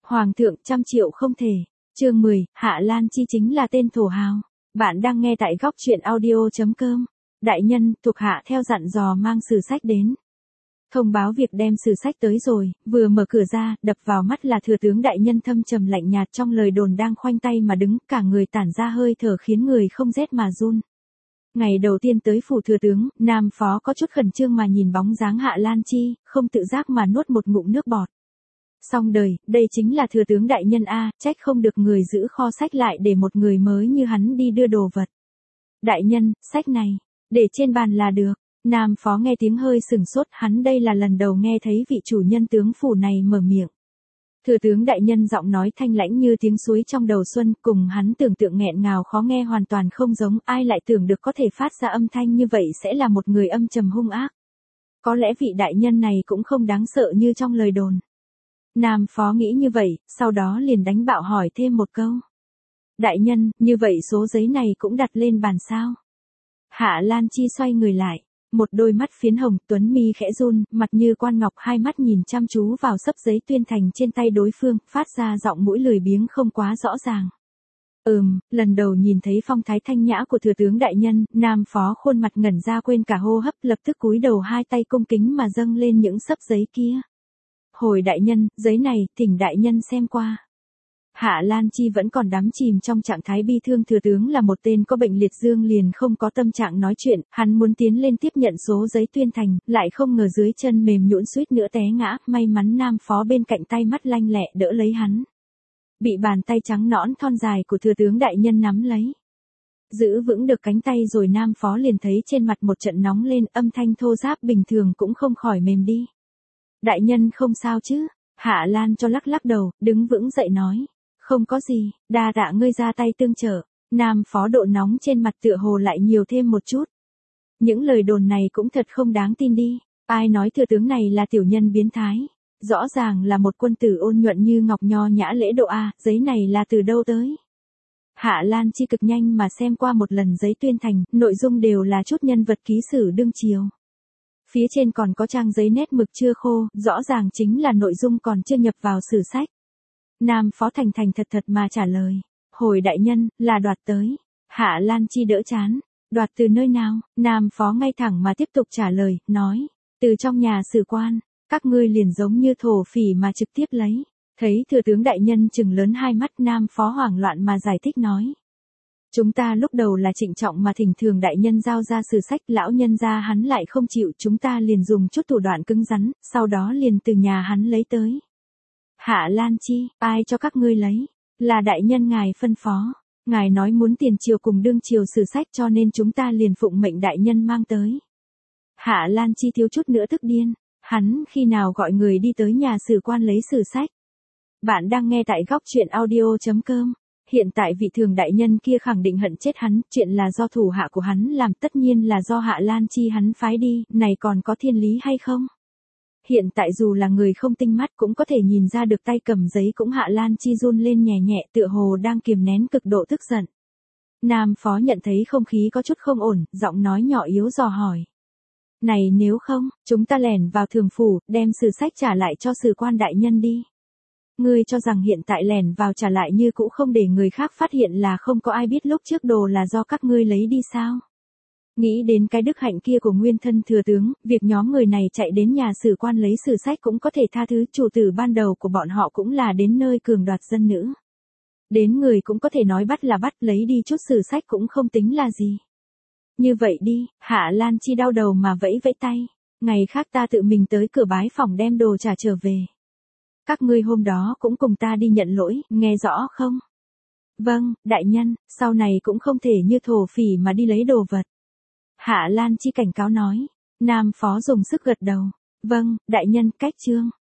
Hoàng thượng 100 triệu không thể. Chương 10, Hạ Lan Chi chính là tên thổ hào. Bạn đang nghe tại góc truyện audio.com. Đại nhân, thuộc hạ theo dặn dò mang sử sách đến. Thông báo việc đem sử sách tới rồi, vừa mở cửa ra, đập vào mắt là thừa tướng đại nhân thâm trầm lạnh nhạt trong lời đồn đang khoanh tay mà đứng, cả người tản ra hơi thở khiến người không rét mà run. Ngày đầu tiên tới phủ thừa tướng, Nam Phó có chút khẩn trương mà nhìn bóng dáng Hạ Lan Chi, không tự giác mà nuốt một ngụm nước bọt. Xong đời, đây chính là thừa tướng đại nhân a, trách không được người giữ kho sách lại để một người mới như hắn đi đưa đồ vật. Đại nhân, sách này, để trên bàn là được. Nam Phó nghe tiếng hơi sừng sốt, hắn đây là lần đầu nghe thấy vị chủ nhân tướng phủ này mở miệng. Thừa tướng đại nhân giọng nói thanh lãnh như tiếng suối trong đầu xuân, cùng hắn tưởng tượng nghẹn ngào khó nghe hoàn toàn không giống, ai lại tưởng được có thể phát ra âm thanh như vậy sẽ là một người âm trầm hung ác. Có lẽ vị đại nhân này cũng không đáng sợ như trong lời đồn. Nam Phó nghĩ như vậy, sau đó liền đánh bạo hỏi thêm một câu. Đại nhân, như vậy số giấy này cũng đặt lên bàn sao? Hạ Lan Chi xoay người lại, một đôi mắt phiến hồng, tuấn mi khẽ run, mặt như quan ngọc, hai mắt nhìn chăm chú vào xấp giấy tuyên thành trên tay đối phương, phát ra giọng mũi lười biếng không quá rõ ràng. Lần đầu nhìn thấy phong thái thanh nhã của thừa tướng đại nhân, Nam Phó khuôn mặt ngẩn ra quên cả hô hấp, lập tức cúi đầu hai tay cung kính mà dâng lên những xấp giấy kia. Hồi đại nhân, giấy này, thỉnh đại nhân xem qua. Hạ Lan Chi vẫn còn đắm chìm trong trạng thái bi thương, thừa tướng là một tên có bệnh liệt dương liền không có tâm trạng nói chuyện, hắn muốn tiến lên tiếp nhận số giấy tuyên thành, lại không ngờ dưới chân mềm nhũn suýt nữa té ngã, may mắn Nam Phó bên cạnh tay mắt lanh lẹ đỡ lấy hắn. Bị bàn tay trắng nõn thon dài của thừa tướng đại nhân nắm lấy. Giữ vững được cánh tay rồi Nam Phó liền thấy trên mặt một trận nóng lên, âm thanh thô ráp bình thường cũng không khỏi mềm đi. Đại nhân không sao chứ? Hạ Lan cho lắc lắc đầu, đứng vững dậy nói. Không có gì, đa tạ ngươi ra tay tương trợ. Nam Phó độ nóng trên mặt tựa hồ lại nhiều thêm một chút. Những lời đồn này cũng thật không đáng tin đi. Ai nói thừa tướng này là tiểu nhân biến thái? Rõ ràng là một quân tử ôn nhuận như ngọc nho nhã lễ độ a, giấy này là từ đâu tới? Hạ Lan Chi cực nhanh mà xem qua một lần giấy tuyên thành, nội dung đều là chút nhân vật ký sử đương triều. Phía trên còn có trang giấy nét mực chưa khô, rõ ràng chính là nội dung còn chưa nhập vào sử sách. Nam Phó thành thành thật thật mà trả lời. Hồi đại nhân, là đoạt tới. Hạ Lan Chi đỡ chán. Đoạt từ nơi nào? Nam Phó ngay thẳng mà tiếp tục trả lời, nói. Từ trong nhà sử quan, các ngươi liền giống như thổ phỉ mà trực tiếp lấy. Thấy thừa tướng đại nhân trừng lớn hai mắt, Nam Phó hoảng loạn mà giải thích nói. Chúng ta lúc đầu là trịnh trọng mà thỉnh thường đại nhân giao ra sử sách, lão nhân gia hắn lại không chịu, chúng ta liền dùng chút thủ đoạn cứng rắn, sau đó liền từ nhà hắn lấy tới. Hạ Lan Chi, ai cho các ngươi lấy? Là đại nhân ngài phân phó. Ngài nói muốn tiền triều cùng đương triều sử sách cho nên chúng ta liền phụng mệnh đại nhân mang tới. Hạ Lan Chi thiếu chút nữa tức điên. Hắn khi nào gọi người đi tới nhà sử quan lấy sử sách? Bạn đang nghe tại góc truyện audio.com. Hiện tại vị thường đại nhân kia khẳng định hận chết hắn, chuyện là do thủ hạ của hắn làm, tất nhiên là do Hạ Lan Chi hắn phái đi, này còn có thiên lý hay không? Hiện tại dù là người không tinh mắt cũng có thể nhìn ra được tay cầm giấy cũng Hạ Lan Chi run lên nhẹ nhẹ, tựa hồ đang kiềm nén cực độ tức giận. Nam Phó nhận thấy không khí có chút không ổn, giọng nói nhỏ yếu dò hỏi. Này nếu không, chúng ta lẻn vào thường phủ, đem sử sách trả lại cho sử quan đại nhân đi. Ngươi cho rằng hiện tại lẻn vào trả lại như cũ không để người khác phát hiện là không có ai biết lúc trước đồ là do các ngươi lấy đi sao? Nghĩ đến cái đức hạnh kia của nguyên thân thừa tướng, việc nhóm người này chạy đến nhà sử quan lấy sử sách cũng có thể tha thứ, chủ tử ban đầu của bọn họ cũng là đến nơi cường đoạt dân nữ. Đến người cũng có thể nói bắt là bắt, lấy đi chút sử sách cũng không tính là gì. Như vậy đi, Hạ Lan Chi đau đầu mà vẫy vẫy tay, ngày khác ta tự mình tới cửa bái phòng đem đồ trả trở về. Các ngươi hôm đó cũng cùng ta đi nhận lỗi, nghe rõ không? Vâng, đại nhân, sau này cũng không thể như thổ phỉ mà đi lấy đồ vật. Hạ Lan Chi cảnh cáo nói. Nam Phó dùng sức gật đầu. Vâng, đại nhân, cách chương.